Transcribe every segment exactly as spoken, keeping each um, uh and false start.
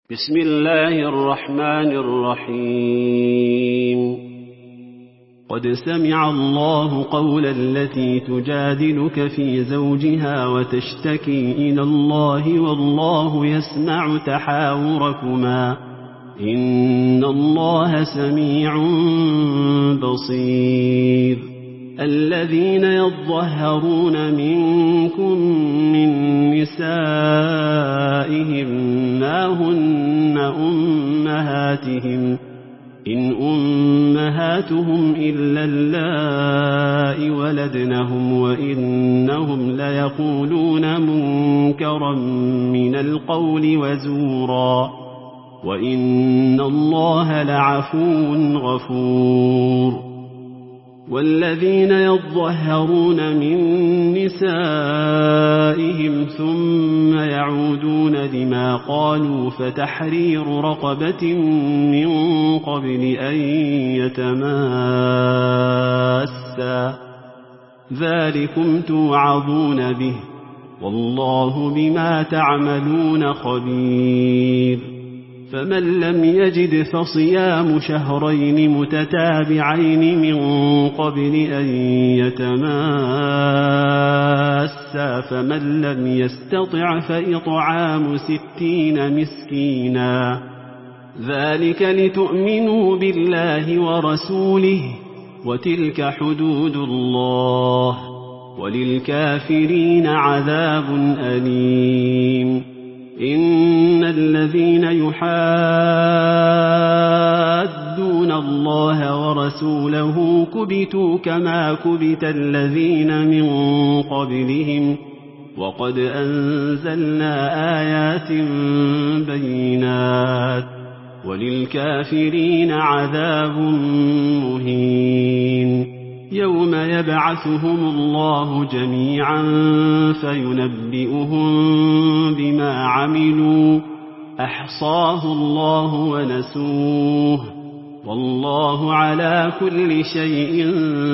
بسم الله الرحمن الرحيم قد سمع الله قول التي تجادلك في زوجها وتشتكي إلى الله والله يسمع تحاوركما إن الله سميع بصير الذين يظهرون منكم من نسائهم ما هن أمهاتهم إن أمهاتهم إلا اللائي ولدنهم وإنهم ليقولون منكرا من القول وزورا وإن الله لعفو غفور والذين يظهرون من نسائهم ثم يعودون لما قالوا فتحرير رقبة من قبل أن يتماسا ذلكم توعظون به والله بما تعملون خبير فمن لم يجد فصيام شهرين متتابعين من قبل أن يتماسا فمن لم يستطع فإطعام ستين مسكينا ذلك لتؤمنوا بالله ورسوله وتلك حدود الله وللكافرين عذاب أليم إن الذين يحادون الله ورسوله كبتوا كما كبت الذين من قبلهم وقد أنزلنا آيات بينات وللكافرين عذاب مهين يوم يبعثهم الله جميعا فينبئهم بما عملوا أحصاه الله ونسوه والله على كل شيء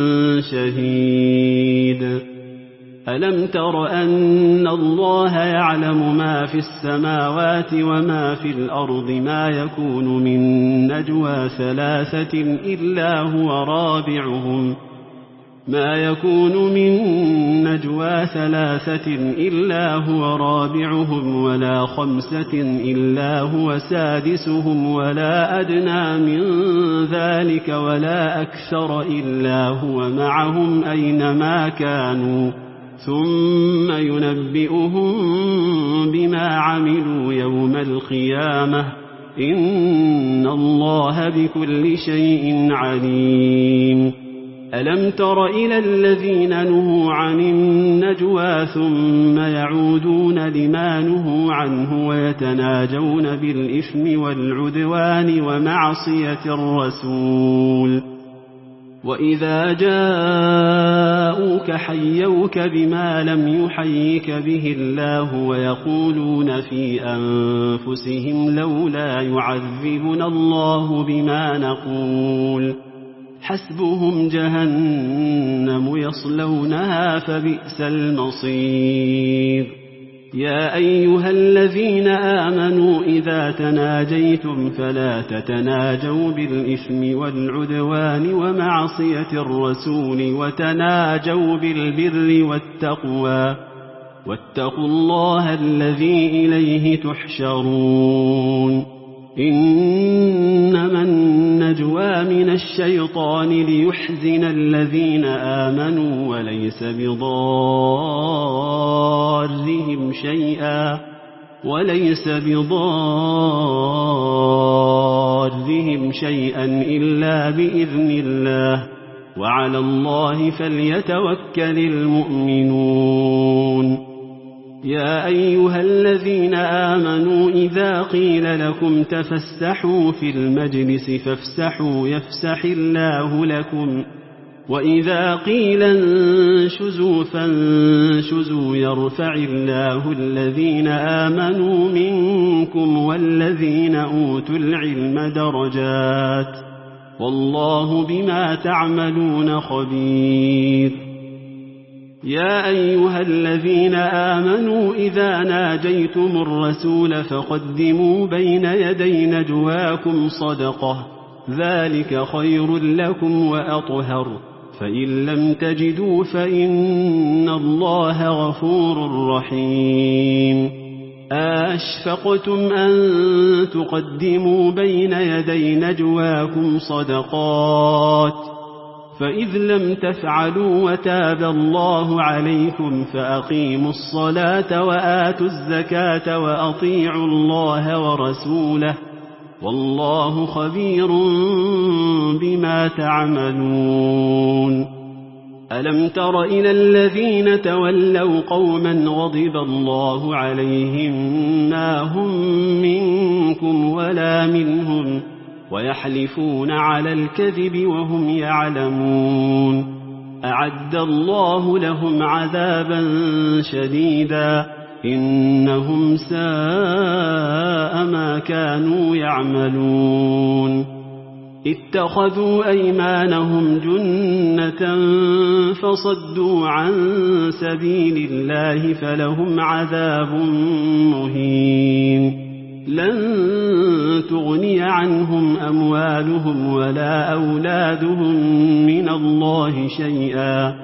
شهيد ألم تر أن الله يعلم ما في السماوات وما في الأرض ما يكون من نجوى ثلاثة إلا هو رابعهم ما يكون من نجوى ثلاثة إلا هو رابعهم ولا خمسة إلا هو سادسهم ولا أدنى من ذلك ولا أكثر إلا هو معهم أينما كانوا ثم ينبئهم بما عملوا يوم القيامة إن الله بكل شيء عليم ألم تر إلى الذين نهوا عن النجوى ثم يعودون لما نهوا عنه ويتناجون بالإثم والعدوان ومعصية الرسول وإذا جاءوك حيوك بما لم يحيك به الله ويقولون في أنفسهم لولا يعذبنا الله بما نقول حسبهم جهنم يصلونها فبئس المصير يا أيها الذين آمنوا إذا تناجيتم فلا تتناجوا بالإثم والعدوان ومعصية الرسول وتناجوا بالبر والتقوى واتقوا الله الذي إليه تحشرون إنما النجوى من الشيطان ليحزن الذين آمنوا وليس بضارهم شيئا وليس بضارهم شيئا إلا بإذن الله وعلى الله فليتوكل المؤمنون يا أيها الذين آمنوا إذا قيل لكم تفسحوا في المجلس فافسحوا يفسح الله لكم وإذا قيل انشزوا فانشزوا يرفع الله الذين آمنوا منكم والذين أوتوا العلم درجات والله بما تعملون خبير يا أيها الذين آمنوا إذا ناجيتم الرسول فقدموا بين يدي نجواكم صدقة ذلك خير لكم وأطهر فإن لم تجدوا فإن الله غفور رحيم أشفقتم أن تقدموا بين يدي نجواكم صدقات فإذ لم تفعلوا وتاب الله عليكم فأقيموا الصلاة وآتوا الزكاة وأطيعوا الله ورسوله والله خبير بما تعملون ألم تر إلى الذين تولوا قوما غضب الله عليهم ما هم منكم ولا منهم ويحلفون على الكذب وهم يعلمون أعد الله لهم عذابا شديدا إنهم ساء ما كانوا يعملون اتخذوا أيمانهم جنة فصدوا عن سبيل الله فلهم عذاب مهين لن تغني عنهم أموالهم ولا أولادهم من الله شيئا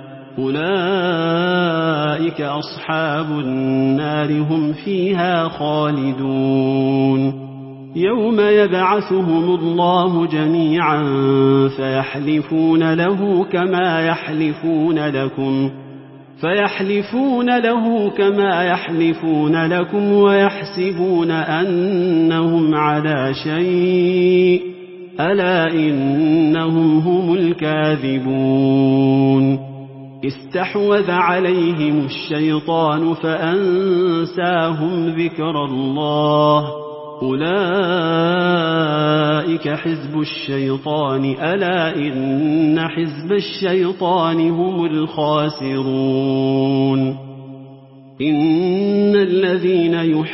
أولئك أصحاب النار هم فيها خالدون يوم يبعثهم الله جميعا فيحلفون له كما يحلفون لكم فيحلفون له كما يحلفون لكم ويحسبون أنهم على شيء ألا إنهم هم الكاذبون استحوذ عليهم الشيطان فأنساهم ذكر الله أولئك حزب الشيطان ألا إن حزب الشيطان هم الخاسرون إن الذين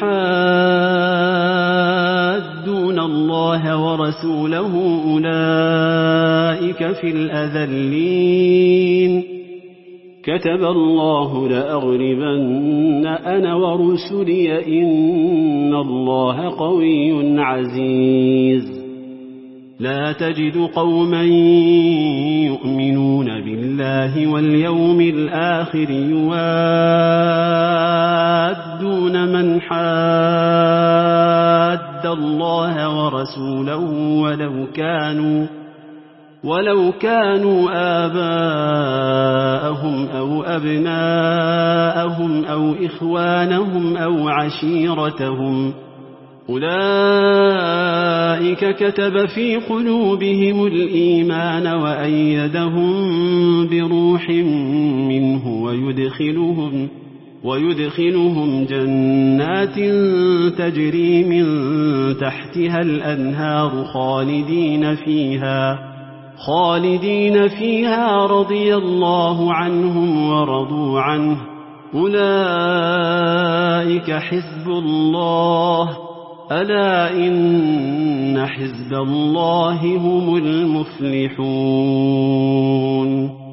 يحادون الله ورسوله أولئك في الأذلين كتب الله لأغلبن أنا ورسلي إن الله قوي عزيز لا تجد قوما يؤمنون بالله واليوم الآخر يوادون من حاد الله ورسوله ولو كانوا ولو كانوا آباءهم أو أبناءهم أو إخوانهم أو عشيرتهم أولئك كتب في قلوبهم الإيمان وأيدهم بروح منه ويدخلهم ويدخلهم جنات تجري من تحتها الأنهار خالدين فيها خالدين فيها رضي الله عنهم ورضوا عنه أولئك حزب الله ألا إن حزب الله هم المفلحون